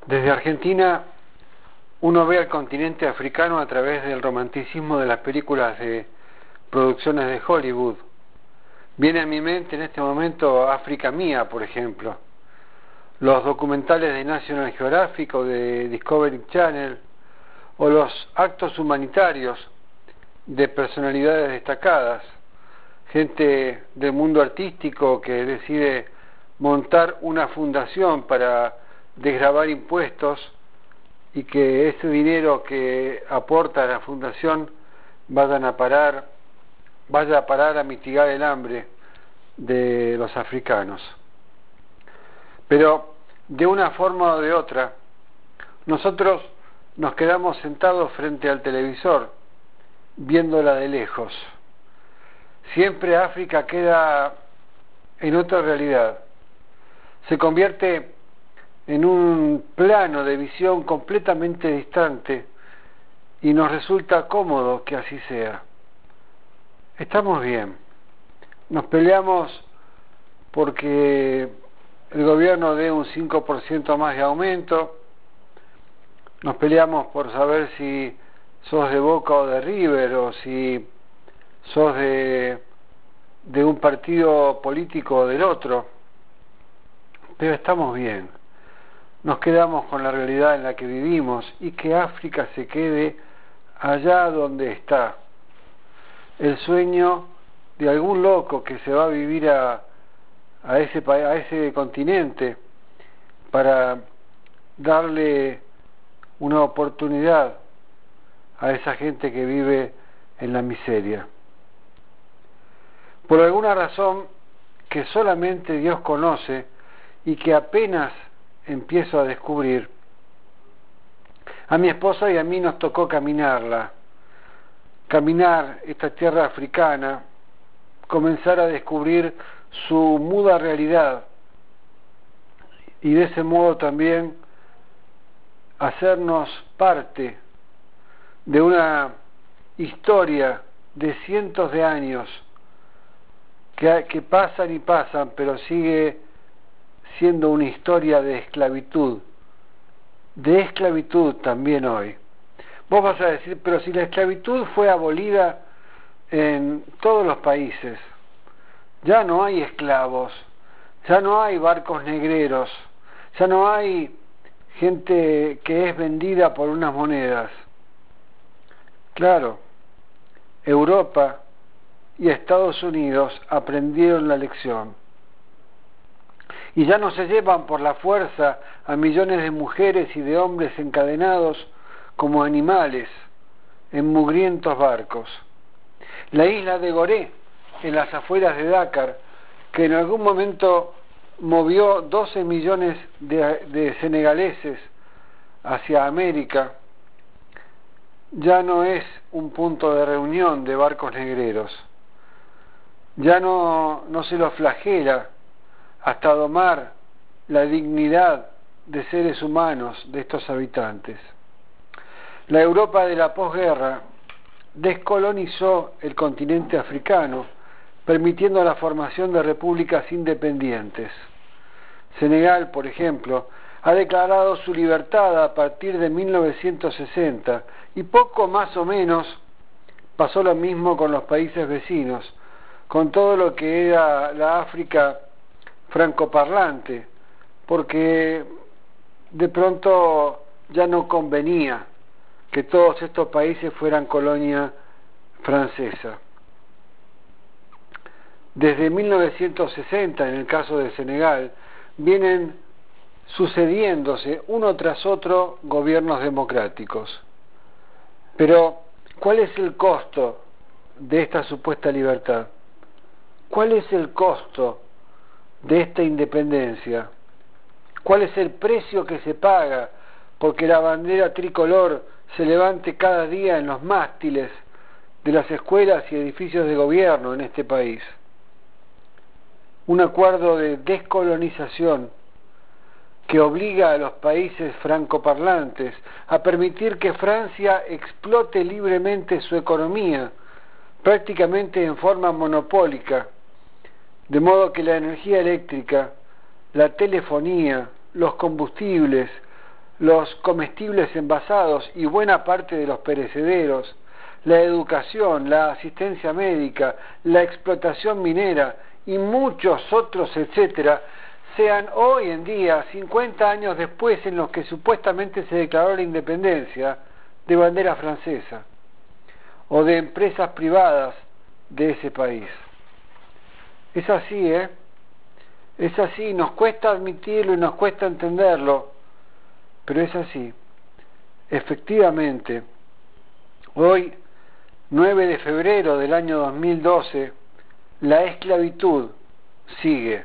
Desde Argentina uno ve al continente africano a través del romanticismo de las películas de producciones de Hollywood. Viene a mi mente en este momento África Mía, por ejemplo, los documentales de National Geographic o de Discovery Channel, o los actos humanitarios de personalidades destacadas, gente del mundo artístico que decide montar una fundación para desgravar impuestos y que ese dinero que aporta a la fundación vaya a parar a mitigar el hambre de los africanos. Pero de una forma o de otra, nosotros nos quedamos sentados frente al televisor, viéndola de lejos. Siempre África queda en otra realidad. Se convierte en un plano de visión completamente distante y nos resulta cómodo que así sea. Estamos bien. Nos peleamos porque el gobierno dé un 5% más de aumento. Nos peleamos por saber si sos de Boca o de River, o si sos de un partido político o del otro. Pero estamos bien. Nos quedamos con la realidad en la que vivimos y que África se quede allá donde está. El sueño de algún loco que se va a vivir a ese continente para darle una oportunidad a esa gente que vive en la miseria. Por alguna razón que solamente Dios conoce y que apenas empiezo a descubrir, a mi esposa y a mí nos tocó caminar esta tierra africana, comenzar a descubrir su muda realidad y de ese modo también hacernos parte de una historia de cientos de años que pasan y pasan, pero sigue siendo una historia de esclavitud también hoy. Vos vas a decir, pero si la esclavitud fue abolida en todos los países, ya no hay esclavos, ya no hay barcos negreros, ya no hay gente que es vendida por unas monedas. Claro, Europa y Estados Unidos aprendieron la lección. Y ya no se llevan por la fuerza a millones de mujeres y de hombres encadenados como animales en mugrientos barcos. La isla de Gorée, en las afueras de Dakar, que en algún momento movió 12 millones de senegaleses hacia América, ya no es un punto de reunión de barcos negreros. Ya no se los flagela hasta domar la dignidad de seres humanos de estos habitantes. La Europa de la posguerra descolonizó el continente africano, permitiendo la formación de repúblicas independientes. Senegal, por ejemplo, ha declarado su libertad a partir de 1960 y poco más o menos pasó lo mismo con los países vecinos, con todo lo que era la África francoparlante, porque de pronto ya no convenía que todos estos países fueran colonia francesa. Desde 1960, en el caso de Senegal, vienen sucediéndose uno tras otro gobiernos democráticos. Pero, ¿cuál es el costo de esta supuesta libertad? ¿Cuál es el costo de esta independencia? ¿Cuál es el precio que se paga porque la bandera tricolor se levante cada día en los mástiles de las escuelas y edificios de gobierno en este país? Un acuerdo de descolonización que obliga a los países francoparlantes a permitir que Francia explote libremente su economía, prácticamente en forma monopólica, de modo que la energía eléctrica, la telefonía, los combustibles, los comestibles envasados y buena parte de los perecederos, la educación, la asistencia médica, la explotación minera y muchos otros, etcétera, sean hoy en día, 50 años después, en los que supuestamente se declaró la independencia, de bandera francesa o de empresas privadas de ese país. Es así, ¿eh? Es así, nos cuesta admitirlo y nos cuesta entenderlo, pero es así. Efectivamente, hoy, 9 de febrero del año 2012, la esclavitud sigue.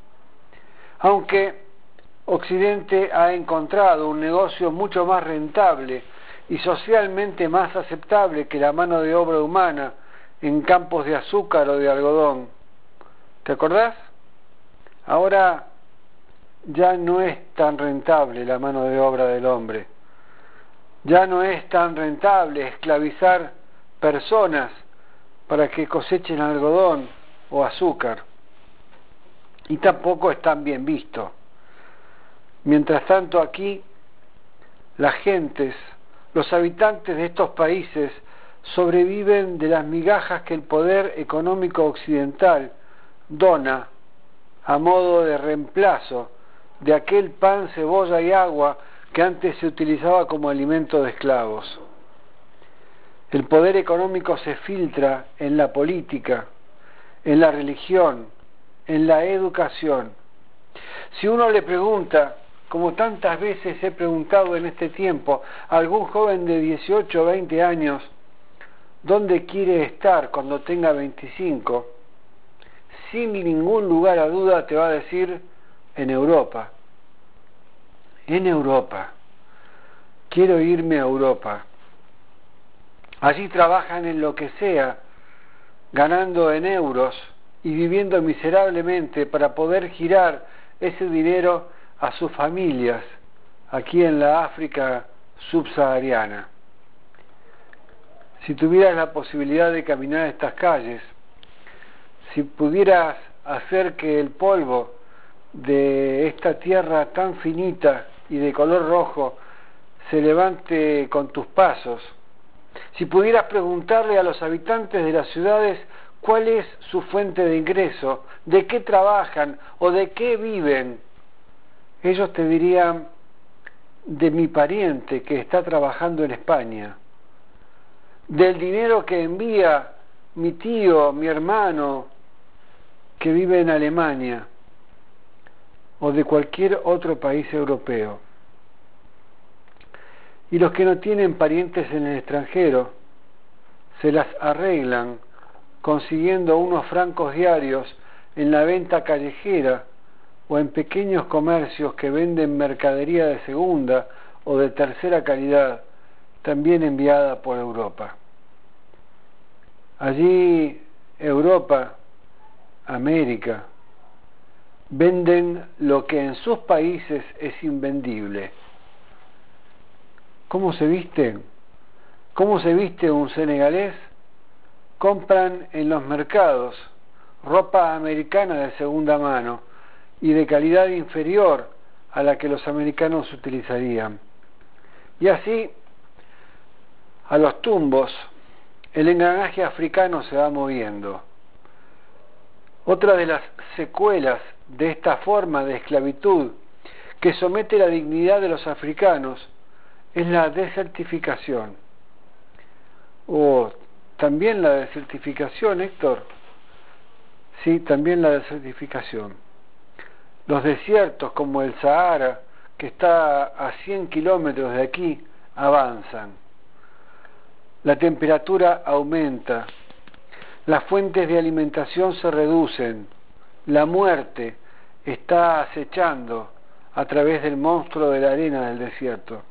Aunque Occidente ha encontrado un negocio mucho más rentable y socialmente más aceptable que la mano de obra humana en campos de azúcar o de algodón. ¿Te acordás? Ahora ya no es tan rentable la mano de obra del hombre. Ya no es tan rentable esclavizar personas para que cosechen algodón o azúcar. Y tampoco es tan bien visto. Mientras tanto aquí, las gentes, los habitantes de estos países sobreviven de las migajas que el poder económico occidental dona a modo de reemplazo de aquel pan, cebolla y agua que antes se utilizaba como alimento de esclavos. El poder económico se filtra en la política, en la religión, en la educación. Si uno le pregunta, como tantas veces he preguntado en este tiempo, a algún joven de 18 o 20 años, ¿dónde quiere estar cuando tenga 25? Sin ningún lugar a duda te va a decir, en Europa. En Europa. Quiero irme a Europa. Allí trabajan en lo que sea, ganando en euros y viviendo miserablemente para poder girar ese dinero a sus familias aquí en la África subsahariana. Si tuvieras la posibilidad de caminar estas calles, si pudieras hacer que el polvo de esta tierra tan finita y de color rojo se levante con tus pasos, si pudieras preguntarle a los habitantes de las ciudades cuál es su fuente de ingreso, de qué trabajan o de qué viven, ellos te dirían, de mi pariente que está trabajando en España, del dinero que envía mi tío, mi hermano, que vive en Alemania, o de cualquier otro país europeo. Y los que no tienen parientes en el extranjero, se las arreglan consiguiendo unos francos diarios en la venta callejera o en pequeños comercios que venden mercadería de segunda o de tercera calidad, también enviada por Europa. Allí, Europa, América, venden lo que en sus países es invendible. ¿Cómo se visten? ¿Cómo se viste un senegalés? Compran en los mercados ropa americana de segunda mano y de calidad inferior a la que los americanos utilizarían. Y así, a los tumbos, el engranaje africano se va moviendo. Otra de las secuelas de esta forma de esclavitud que somete la dignidad de los africanos es la desertificación. O también la desertificación, Héctor. Sí, también la desertificación. Los desiertos como el Sahara, que está a 100 kilómetros de aquí, avanzan. La temperatura aumenta. Las fuentes de alimentación se reducen. La muerte está acechando a través del monstruo de la arena del desierto.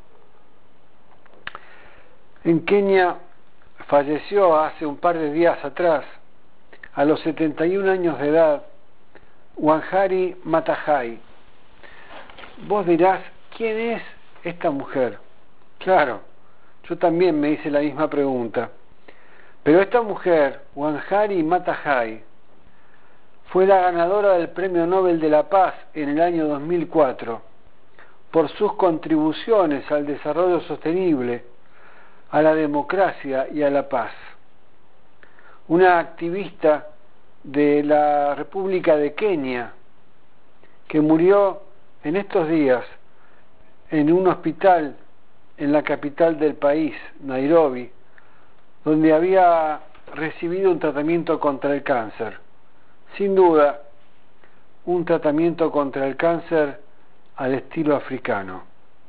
En Kenia falleció hace un par de días atrás, a los 71 años de edad, Wangari Maathai. Vos dirás, ¿quién es esta mujer? Claro, yo también me hice la misma pregunta. Pero esta mujer, Wangari Maathai, fue la ganadora del Premio Nobel de la Paz en el año 2004 por sus contribuciones al desarrollo sostenible, a la democracia y a la paz. Una activista de la República de Kenia, que murió en estos días en un hospital en la capital del país, Nairobi, donde había recibido un tratamiento contra el cáncer. Sin duda, un tratamiento contra el cáncer al estilo africano.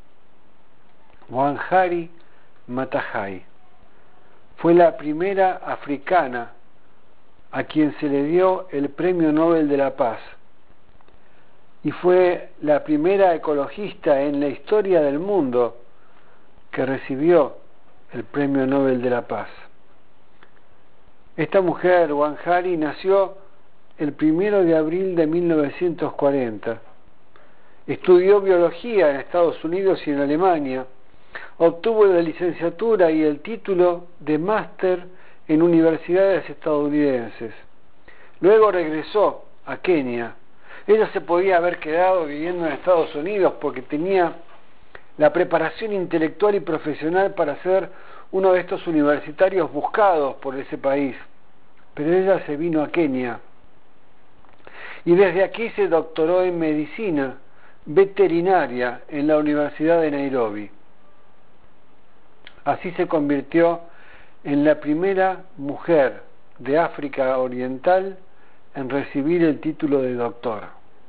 Wangari Maathai fue la primera africana a quien se le dio el Premio Nobel de la Paz y fue la primera ecologista en la historia del mundo que recibió el Premio Nobel de la Paz. Esta mujer, Wangari, nació el 1 de abril de 1940. Estudió biología en Estados Unidos y en Alemania. Obtuvo la licenciatura y el título de máster en universidades estadounidenses. Luego regresó a Kenia. Ella se podía haber quedado viviendo en Estados Unidos porque tenía la preparación intelectual y profesional para ser uno de estos universitarios buscados por ese país. Pero ella se vino a Kenia y desde aquí se doctoró en medicina veterinaria en la Universidad de Nairobi. Así se convirtió en la primera mujer de África Oriental en recibir el título de doctor.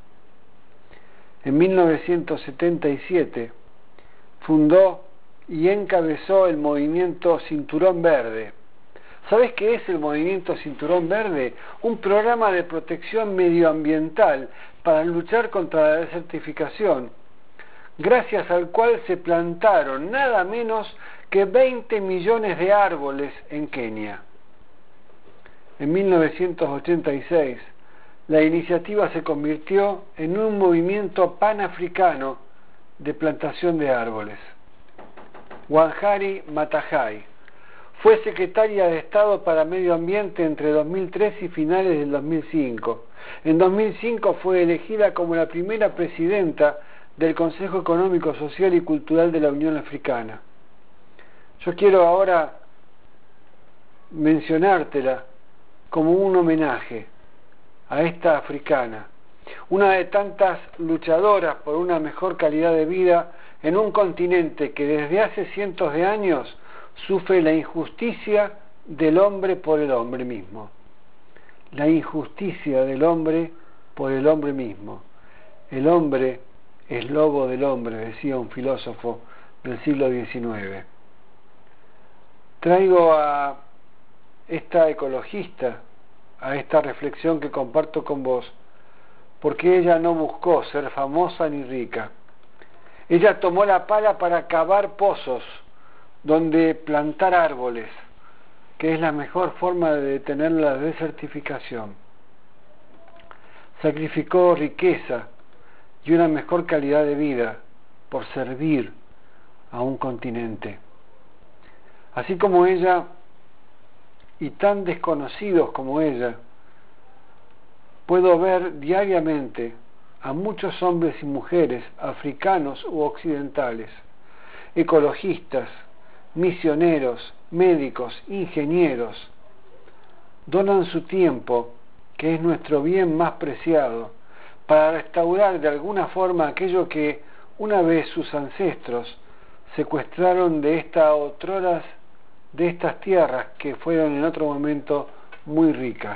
En 1977 fundó y encabezó el movimiento Cinturón Verde. ¿Sabes qué es el movimiento Cinturón Verde? Un programa de protección medioambiental para luchar contra la desertificación, gracias al cual se plantaron nada menos que 20 millones de árboles en Kenia. En 1986, la iniciativa se convirtió en un movimiento panafricano de plantación de árboles. Wangari Maathai fue secretaria de Estado para Medio Ambiente entre 2003 y finales del 2005. En 2005 fue elegida como la primera presidenta del Consejo Económico, Social y Cultural de la Unión Africana. Yo quiero ahora mencionártela como un homenaje a esta africana, una de tantas luchadoras por una mejor calidad de vida en un continente que desde hace cientos de años sufre la injusticia del hombre por el hombre mismo. La injusticia del hombre por el hombre mismo. El hombre es lobo del hombre, decía un filósofo del siglo XIX. Traigo a esta ecologista, a esta reflexión que comparto con vos, porque ella no buscó ser famosa ni rica. Ella tomó la pala para cavar pozos donde plantar árboles, que es la mejor forma de detener la desertificación. Sacrificó riqueza y una mejor calidad de vida por servir a un continente. Así como ella, y tan desconocidos como ella, puedo ver diariamente a muchos hombres y mujeres africanos u occidentales, ecologistas, misioneros, médicos, ingenieros, donan su tiempo, que es nuestro bien más preciado, para restaurar de alguna forma aquello que una vez sus ancestros secuestraron de estas tierras que fueron en otro momento muy ricas.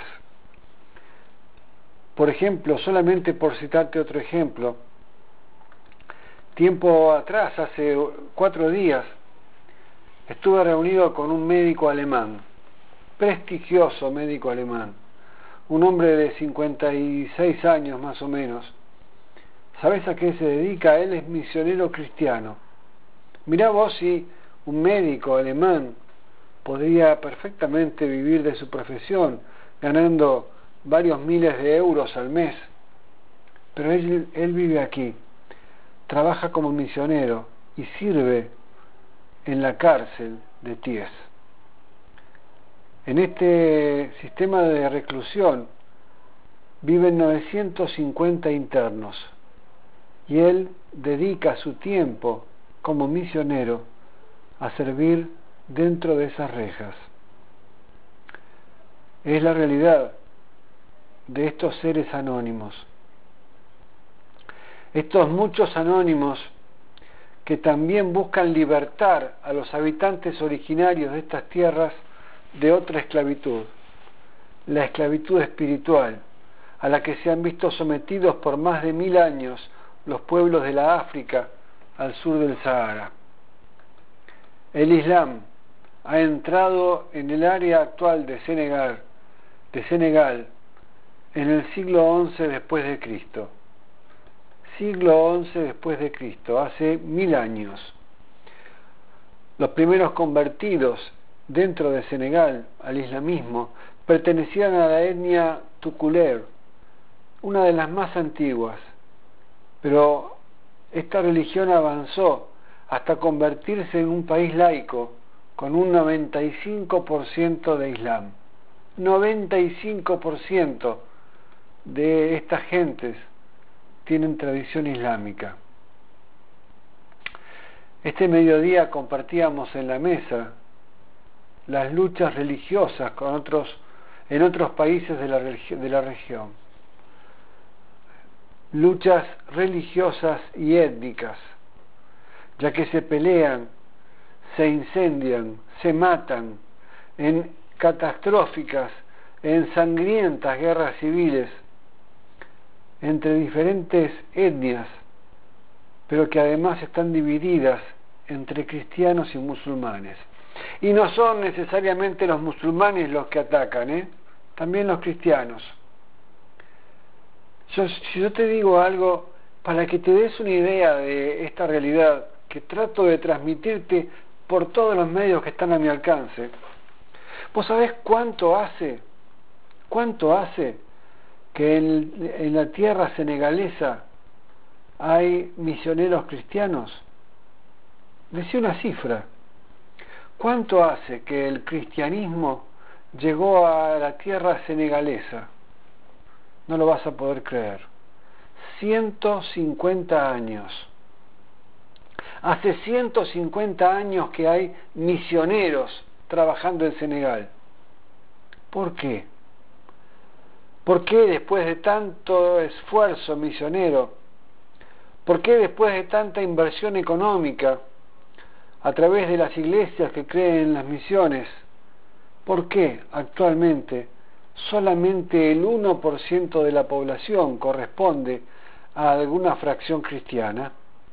Por ejemplo, solamente por citarte otro ejemplo, tiempo atrás, hace 4 días, estuve reunido con un médico alemán, prestigioso médico alemán, un hombre de 56 años más o menos. ¿Sabes a qué se dedica? Él es misionero cristiano. Mirá vos si un médico alemán podría perfectamente vivir de su profesión, ganando varios miles de euros al mes. Pero él vive aquí, trabaja como misionero y sirve en la cárcel de Thiès. En este sistema de reclusión viven 950 internos y él dedica su tiempo como misionero a servir dentro de esas rejas. Es la realidad de estos seres anónimos. Estos muchos anónimos que también buscan libertar a los habitantes originarios de estas tierras de otra esclavitud, la esclavitud espiritual, a la que se han visto sometidos por más de 1000 años los pueblos de la África al sur del Sahara. El Islam ha entrado en el área actual de Senegal en el siglo XI después de Cristo. Siglo XI después de Cristo, hace 1000 años. Los primeros convertidos dentro de Senegal al islamismo pertenecían a la etnia Tukulër, una de las más antiguas, pero esta religión avanzó hasta convertirse en un país laico con un 95% de Islam. 95% de estas gentes tienen tradición islámica. Este mediodía compartíamos en la mesa las luchas religiosas en otros países de la región. Luchas religiosas y étnicas, ya que se pelean, se incendian, se matan en catastróficas, en sangrientas guerras civiles entre diferentes etnias, pero que además están divididas entre cristianos y musulmanes. Y no son necesariamente los musulmanes los que atacan, también los cristianos. Si yo te digo algo, para que te des una idea de esta realidad que trato de transmitirte por todos los medios que están a mi alcance, ¿vos sabés cuánto hace que en la tierra senegalesa hay misioneros cristianos? Decí una cifra. ¿Cuánto hace que el cristianismo llegó a la tierra senegalesa? No lo vas a poder creer. 150 años. Hace 150 años que hay misioneros trabajando en Senegal. ¿Por qué? ¿Por qué después de tanto esfuerzo misionero? ¿Por qué después de tanta inversión económica a través de las iglesias que creen en las misiones? ¿Por qué actualmente solamente el 1% de la población corresponde a alguna fracción cristiana?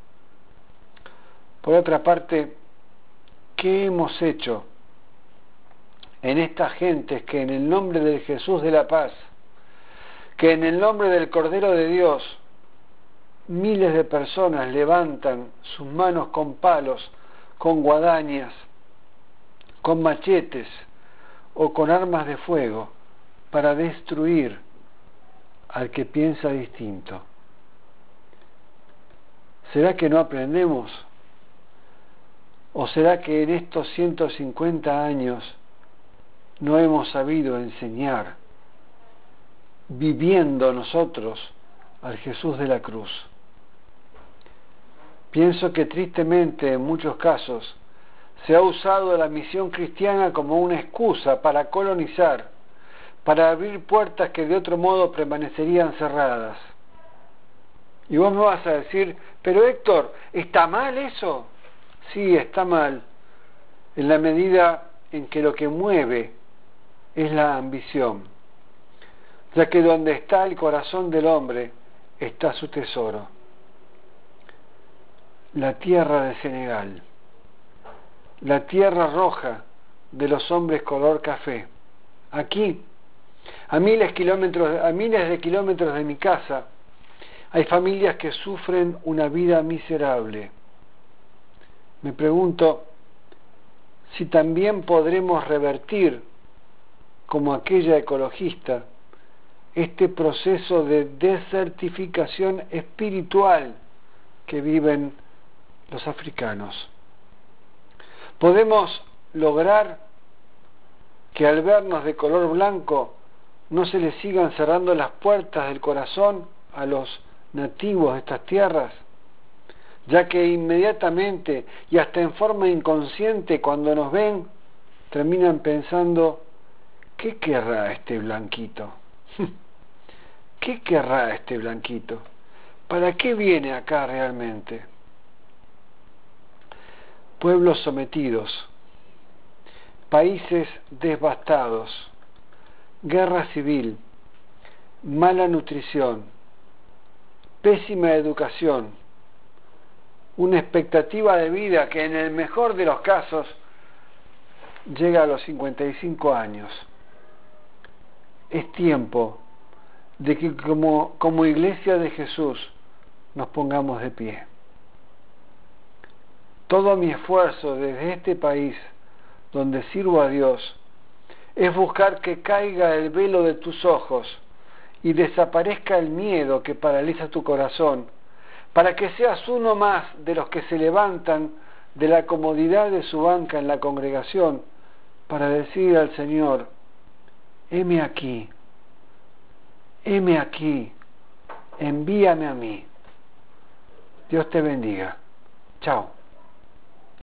Por otra parte, ¿qué hemos hecho en estas gentes que en el nombre del Jesús de la paz, que en el nombre del Cordero de Dios, miles de personas levantan sus manos con palos, con guadañas, con machetes o con armas de fuego para destruir al que piensa distinto? ¿Será que no aprendemos? ¿O será que en estos 150 años no hemos sabido enseñar, viviendo nosotros, al Jesús de la cruz? Pienso que tristemente en muchos casos se ha usado la misión cristiana como una excusa para colonizar, para abrir puertas que de otro modo permanecerían cerradas. Y vos me vas a decir, pero Héctor, ¿está mal eso? Sí, está mal, en la medida en que lo que mueve es la ambición, ya que donde está el corazón del hombre está su tesoro. La tierra de Senegal, la tierra roja de los hombres color café. Aquí, a miles de kilómetros de mi casa, hay familias que sufren una vida miserable. Me pregunto si también podremos revertir, como aquella ecologista, este proceso de desertificación espiritual que viven los africanos. ¿Podemos lograr que al vernos de color blanco no se les sigan cerrando las puertas del corazón a los nativos de estas tierras? ya que inmediatamente y hasta en forma inconsciente cuando nos ven, terminan pensando, ¿qué querrá este blanquito? ¿Qué querrá este blanquito? ¿Para qué viene acá realmente? Pueblos sometidos, países devastados, guerra civil, mala nutrición, pésima educación, una expectativa de vida que en el mejor de los casos llega a los 55 años. Es tiempo de que como Iglesia de Jesús nos pongamos de pie. Todo mi esfuerzo desde este país donde sirvo a Dios es buscar que caiga el velo de tus ojos y desaparezca el miedo que paraliza tu corazón, para que seas uno más de los que se levantan de la comodidad de su banca en la congregación para decir al Señor, heme aquí, envíame a mí. Dios te bendiga. Chao.